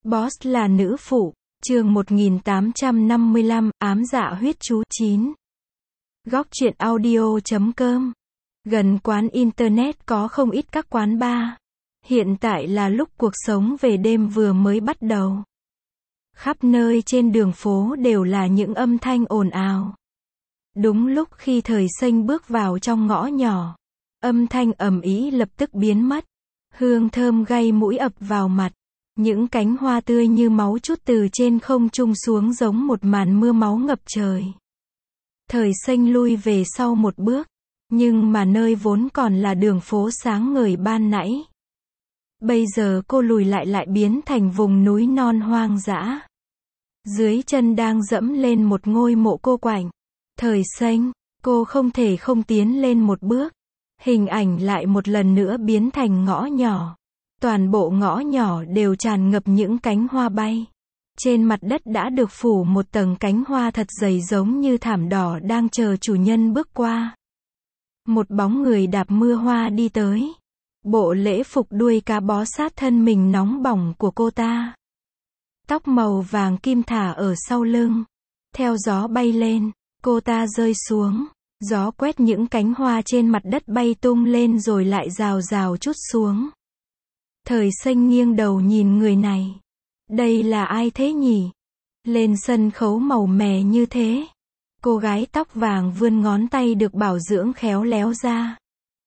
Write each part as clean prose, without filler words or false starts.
Boss là nữ phụ, chương 1855, ám dạ huyết chú 9. Góc truyện audio.com. Gần quán internet có không ít các quán bar. Hiện tại là lúc cuộc sống về đêm vừa mới bắt đầu. Khắp nơi trên đường phố đều là những âm thanh ồn ào. Đúng lúc khi Thời Xanh bước vào trong ngõ nhỏ, âm thanh ầm ĩ lập tức biến mất. Hương thơm gây mũi ập vào mặt. Những cánh hoa tươi như máu trút từ trên không trung xuống giống một màn mưa máu ngập trời. Thời Xanh lui về sau một bước, nhưng mà nơi vốn còn là đường phố sáng ngời ban nãy, bây giờ cô lùi lại biến thành vùng núi non hoang dã. Dưới chân đang dẫm lên một ngôi mộ cô quạnh. Thời Xanh, cô không thể không tiến lên một bước. Hình ảnh lại một lần nữa biến thành ngõ nhỏ. Toàn bộ ngõ nhỏ đều tràn ngập những cánh hoa bay. Trên mặt đất đã được phủ một tầng cánh hoa thật dày giống như thảm đỏ đang chờ chủ nhân bước qua. Một bóng người đạp mưa hoa đi tới. Bộ lễ phục đuôi cá bó sát thân mình nóng bỏng của cô ta. Tóc màu vàng kim thả ở sau lưng. Theo gió bay lên, cô ta rơi xuống. Gió quét những cánh hoa trên mặt đất bay tung lên rồi lại rào rào trút xuống. Thời Xanh nghiêng đầu nhìn người này. Đây là ai thế nhỉ? Lên sân khấu màu mè như thế. Cô gái tóc vàng vươn ngón tay được bảo dưỡng khéo léo ra.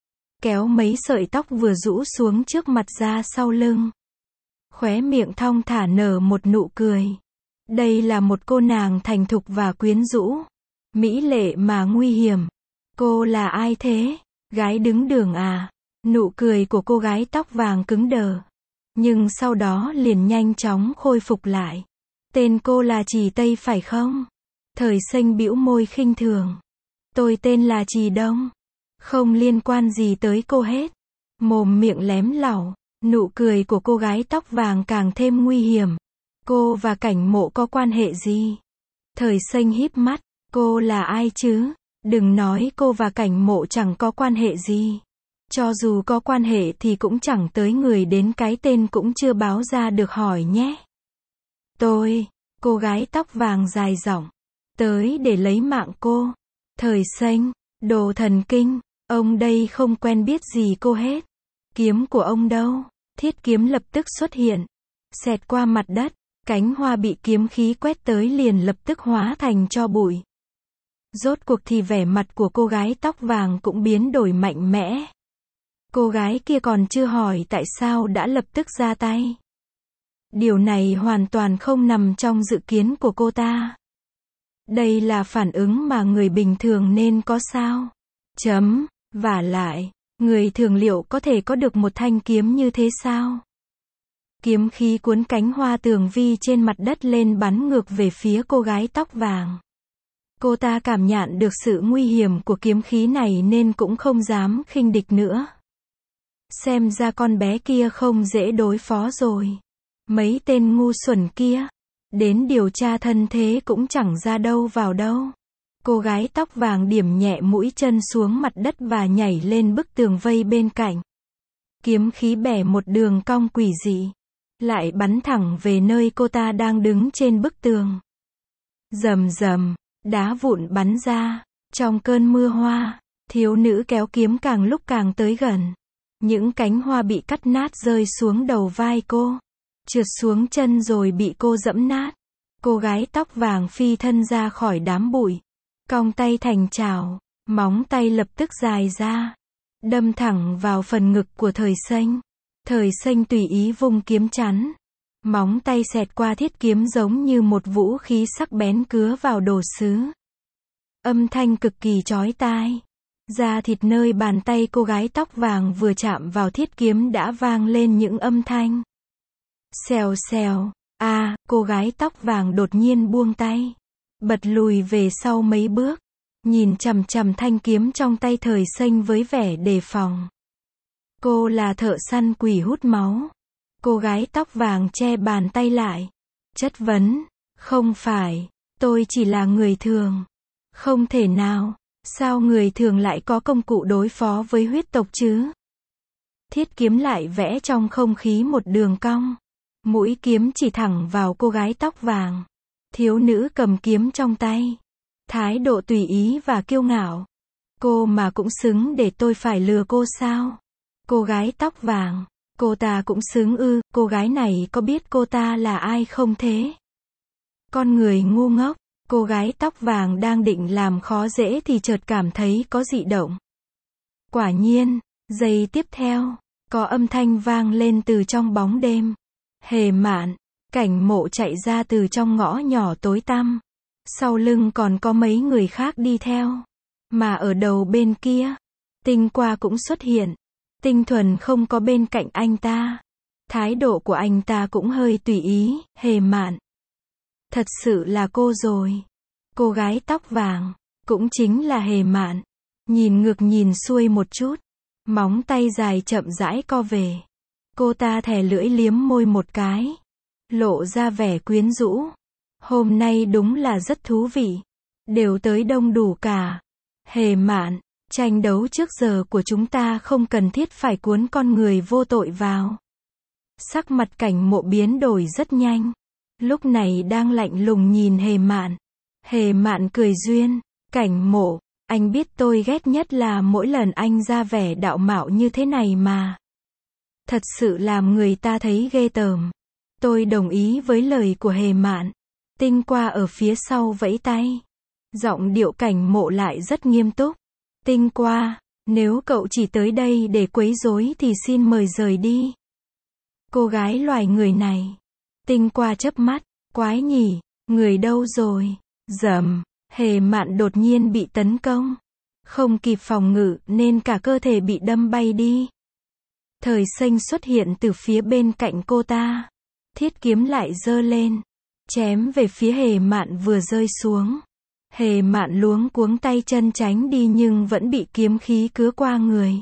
Kéo mấy sợi tóc vừa rũ xuống trước mặt ra sau lưng. Khóe miệng thong thả nở một nụ cười. Đây là một cô nàng thành thục và quyến rũ. Mỹ lệ mà nguy hiểm. Cô là ai thế? Gái đứng đường à? Nụ cười của cô gái tóc vàng cứng đờ. Nhưng sau đó liền nhanh chóng khôi phục lại. Tên cô là Trì Tây phải không? Thời Xanh bĩu môi khinh thường. Tôi tên là Trì Đông. Không liên quan gì tới cô hết. Mồm miệng lém lỏng. Nụ cười của cô gái tóc vàng càng thêm nguy hiểm. Cô và Cảnh Mộ có quan hệ gì? Thời Xanh híp mắt. Cô là ai chứ? Đừng nói cô và Cảnh Mộ chẳng có quan hệ gì. Cho dù có quan hệ thì cũng chẳng tới người đến cái tên cũng chưa báo ra được hỏi nhé. Cô gái tóc vàng dài giọng. Tới để lấy mạng cô. Thời Xanh, đồ thần kinh, ông đây không quen biết gì cô hết. Kiếm của ông đâu? Thiết kiếm lập tức xuất hiện. Xẹt qua mặt đất, cánh hoa bị kiếm khí quét tới liền lập tức hóa thành tro bụi. Rốt cuộc thì vẻ mặt của cô gái tóc vàng cũng biến đổi mạnh mẽ. Cô gái kia còn chưa hỏi tại sao đã lập tức ra tay. Điều này hoàn toàn không nằm trong dự kiến của cô ta. Đây là phản ứng mà người bình thường nên có sao? Vả lại, người thường liệu có thể có được một thanh kiếm như thế sao? Kiếm khí cuốn cánh hoa tường vi trên mặt đất lên bắn ngược về phía cô gái tóc vàng. Cô ta cảm nhận được sự nguy hiểm của kiếm khí này nên cũng không dám khinh địch nữa. Xem ra con bé kia không dễ đối phó rồi. Mấy tên ngu xuẩn kia, đến điều tra thân thế cũng chẳng ra đâu vào đâu. Cô gái tóc vàng điểm nhẹ mũi chân xuống mặt đất và nhảy lên bức tường vây bên cạnh. Kiếm khí bẻ một đường cong quỷ dị, lại bắn thẳng về nơi cô ta đang đứng trên bức tường. Rầm rầm, đá vụn bắn ra. Trong cơn mưa hoa, thiếu nữ kéo kiếm càng lúc càng tới gần. Những cánh hoa bị cắt nát rơi xuống đầu vai cô, trượt xuống chân rồi bị cô giẫm nát. Cô gái tóc vàng phi thân ra khỏi đám bụi, cong tay thành chảo, móng tay lập tức dài ra, đâm thẳng vào phần ngực của Thời Xanh. Thời Xanh tùy ý vung kiếm chắn, móng tay xẹt qua thiết kiếm giống như một vũ khí sắc bén cứa vào đồ sứ. Âm thanh cực kỳ chói tai. Da thịt nơi bàn tay cô gái tóc vàng vừa chạm vào thiết kiếm đã vang lên những âm thanh. Xèo xèo. Cô gái tóc vàng đột nhiên buông tay. Bật lùi về sau mấy bước. Nhìn chằm chằm thanh kiếm trong tay Thời Xanh với vẻ đề phòng. Cô là thợ săn quỷ hút máu. Cô gái tóc vàng che bàn tay lại. Chất vấn. Không phải. Tôi chỉ là người thường. Không thể nào. Sao người thường lại có công cụ đối phó với huyết tộc chứ? Thiết kiếm lại vẽ trong không khí một đường cong. Mũi kiếm chỉ thẳng vào cô gái tóc vàng. Thiếu nữ cầm kiếm trong tay. Thái độ tùy ý và kiêu ngạo. Cô mà cũng xứng để tôi phải lừa cô sao? Cô gái tóc vàng. Cô ta cũng xứng ư? Cô gái này có biết cô ta là ai không thế? Con người ngu ngốc. Cô gái tóc vàng đang định làm khó dễ thì chợt cảm thấy có dị động. Quả nhiên, giây tiếp theo, có âm thanh vang lên từ trong bóng đêm. Hề Mạn, Cảnh Mộ chạy ra từ trong ngõ nhỏ tối tăm. Sau lưng còn có mấy người khác đi theo. Mà ở đầu bên kia, Tinh Qua cũng xuất hiện. Tinh Thuần không có bên cạnh anh ta. Thái độ của anh ta cũng hơi tùy ý. Hề Mạn, thật sự là cô rồi. Cô gái tóc vàng, cũng chính là Hề Mạn. Nhìn ngược nhìn xuôi một chút. Móng tay dài chậm rãi co về. Cô ta thè lưỡi liếm môi một cái. Lộ ra vẻ quyến rũ. Hôm nay đúng là rất thú vị. Đều tới đông đủ cả. Hề Mạn, tranh đấu trước giờ của chúng ta không cần thiết phải cuốn con người vô tội vào. Sắc mặt Cảnh Mộ biến đổi rất nhanh. Lúc này đang lạnh lùng nhìn Hề Mạn. Hề Mạn cười duyên. Cảnh Mộ, anh biết tôi ghét nhất là mỗi lần anh ra vẻ đạo mạo như thế này mà. Thật sự làm người ta thấy ghê tởm. Tôi đồng ý với lời của Hề Mạn. Tinh Qua ở phía sau vẫy tay. Giọng điệu Cảnh Mộ lại rất nghiêm túc. Tinh Qua, nếu cậu chỉ tới đây để quấy rối thì xin mời rời đi. Cô gái loài người này. Tinh Qua chớp mắt. Quái nhỉ, người đâu rồi? Rầm, Hề Mạn đột nhiên bị tấn công. Không kịp phòng ngự nên cả cơ thể bị đâm bay đi. Thời Xanh xuất hiện từ phía bên cạnh cô ta. Thiết kiếm lại giơ lên. Chém về phía Hề Mạn vừa rơi xuống. Hề Mạn luống cuống tay chân tránh đi nhưng vẫn bị kiếm khí cứa qua người.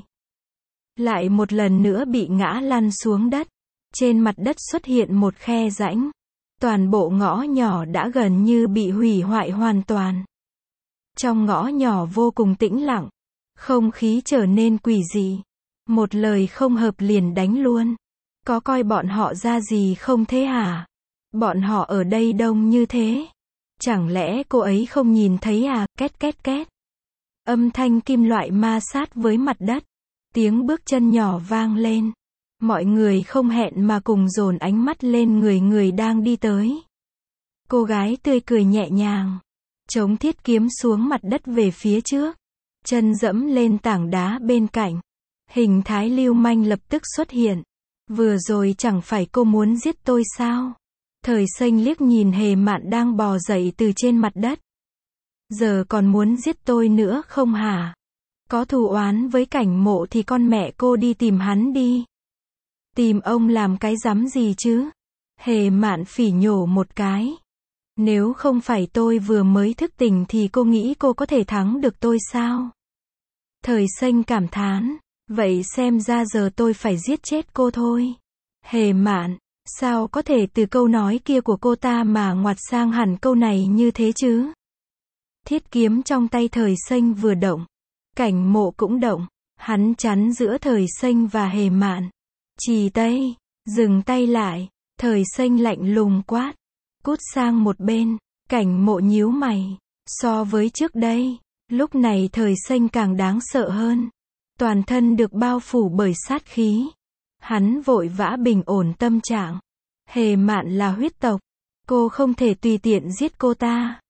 Lại một lần nữa bị ngã lăn xuống đất. Trên mặt đất xuất hiện một khe rãnh. Toàn bộ ngõ nhỏ đã gần như bị hủy hoại hoàn toàn. Trong ngõ nhỏ vô cùng tĩnh lặng. Không khí trở nên quỷ dị. Một lời không hợp liền đánh luôn. Có coi bọn họ ra gì không thế hả? Bọn họ ở đây đông như thế. Chẳng lẽ cô ấy không nhìn thấy à? Két két két. Âm thanh kim loại ma sát với mặt đất. Tiếng bước chân nhỏ vang lên. Mọi người không hẹn mà cùng dồn ánh mắt lên người đang đi tới. Cô gái tươi cười nhẹ nhàng. Chống thiết kiếm xuống mặt đất về phía trước. Chân dẫm lên tảng đá bên cạnh. Hình thái lưu manh lập tức xuất hiện. Vừa rồi chẳng phải cô muốn giết tôi sao? Thời Xanh liếc nhìn Hề Mạn đang bò dậy từ trên mặt đất. Giờ còn muốn giết tôi nữa không hả? Có thù oán với Cảnh Mộ thì con mẹ cô đi tìm hắn đi. Tìm ông làm cái rắm gì chứ? Hề Mạn phỉ nhổ một cái. Nếu không phải tôi vừa mới thức tỉnh thì cô nghĩ cô có thể thắng được tôi sao? Thời Xanh cảm thán. Vậy xem ra giờ tôi phải giết chết cô thôi. Hề Mạn, sao có thể từ câu nói kia của cô ta mà ngoặt sang hẳn câu này như thế chứ? Thiết kiếm trong tay Thời Xanh vừa động. Cảnh Mộ cũng động. Hắn chắn giữa Thời Xanh và Hề Mạn. Chì tay, dừng tay lại. Thời Xanh lạnh lùng quát. Cút sang một bên. Cảnh Mộ nhíu mày. So với trước đây, lúc này Thời Xanh càng đáng sợ hơn. Toàn thân được bao phủ bởi sát khí. Hắn vội vã bình ổn tâm trạng. Hề Mạn là huyết tộc. Cô không thể tùy tiện giết cô ta.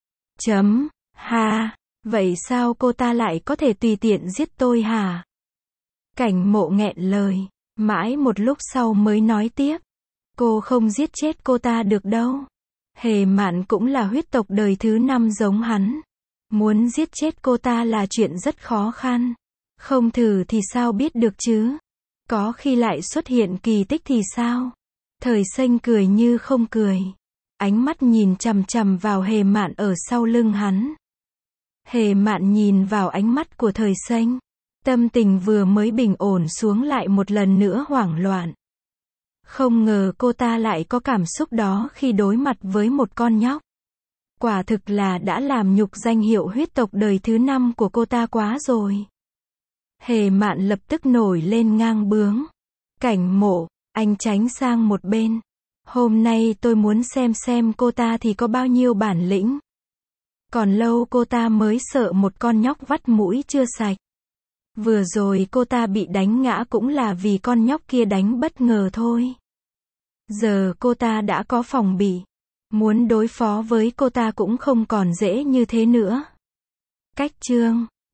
Ha, vậy sao cô ta lại có thể tùy tiện giết tôi hả? Cảnh Mộ nghẹn lời. Mãi một lúc sau mới nói tiếp. Cô không giết chết cô ta được đâu. Hề Mạn cũng là huyết tộc đời thứ 5 giống hắn. Muốn giết chết cô ta là chuyện rất khó khăn. Không thử thì sao biết được chứ? Có khi lại xuất hiện kỳ tích thì sao? Thời Xanh cười như không cười. Ánh mắt nhìn chằm chằm vào Hề Mạn ở sau lưng hắn. Hề Mạn nhìn vào ánh mắt của Thời Xanh. Tâm tình vừa mới bình ổn xuống lại một lần nữa hoảng loạn. Không ngờ cô ta lại có cảm xúc đó khi đối mặt với một con nhóc. Quả thực là đã làm nhục danh hiệu huyết tộc đời thứ 5 của cô ta quá rồi. Hề Mạn lập tức nổi lên ngang bướng. Cảnh Mộ, anh tránh sang một bên. Hôm nay tôi muốn xem cô ta thì có bao nhiêu bản lĩnh. Còn lâu cô ta mới sợ một con nhóc vắt mũi chưa sạch. Vừa rồi cô ta bị đánh ngã cũng là vì con nhóc kia đánh bất ngờ thôi. Giờ cô ta đã có phòng bị. Muốn đối phó với cô ta cũng không còn dễ như thế nữa. Cách chương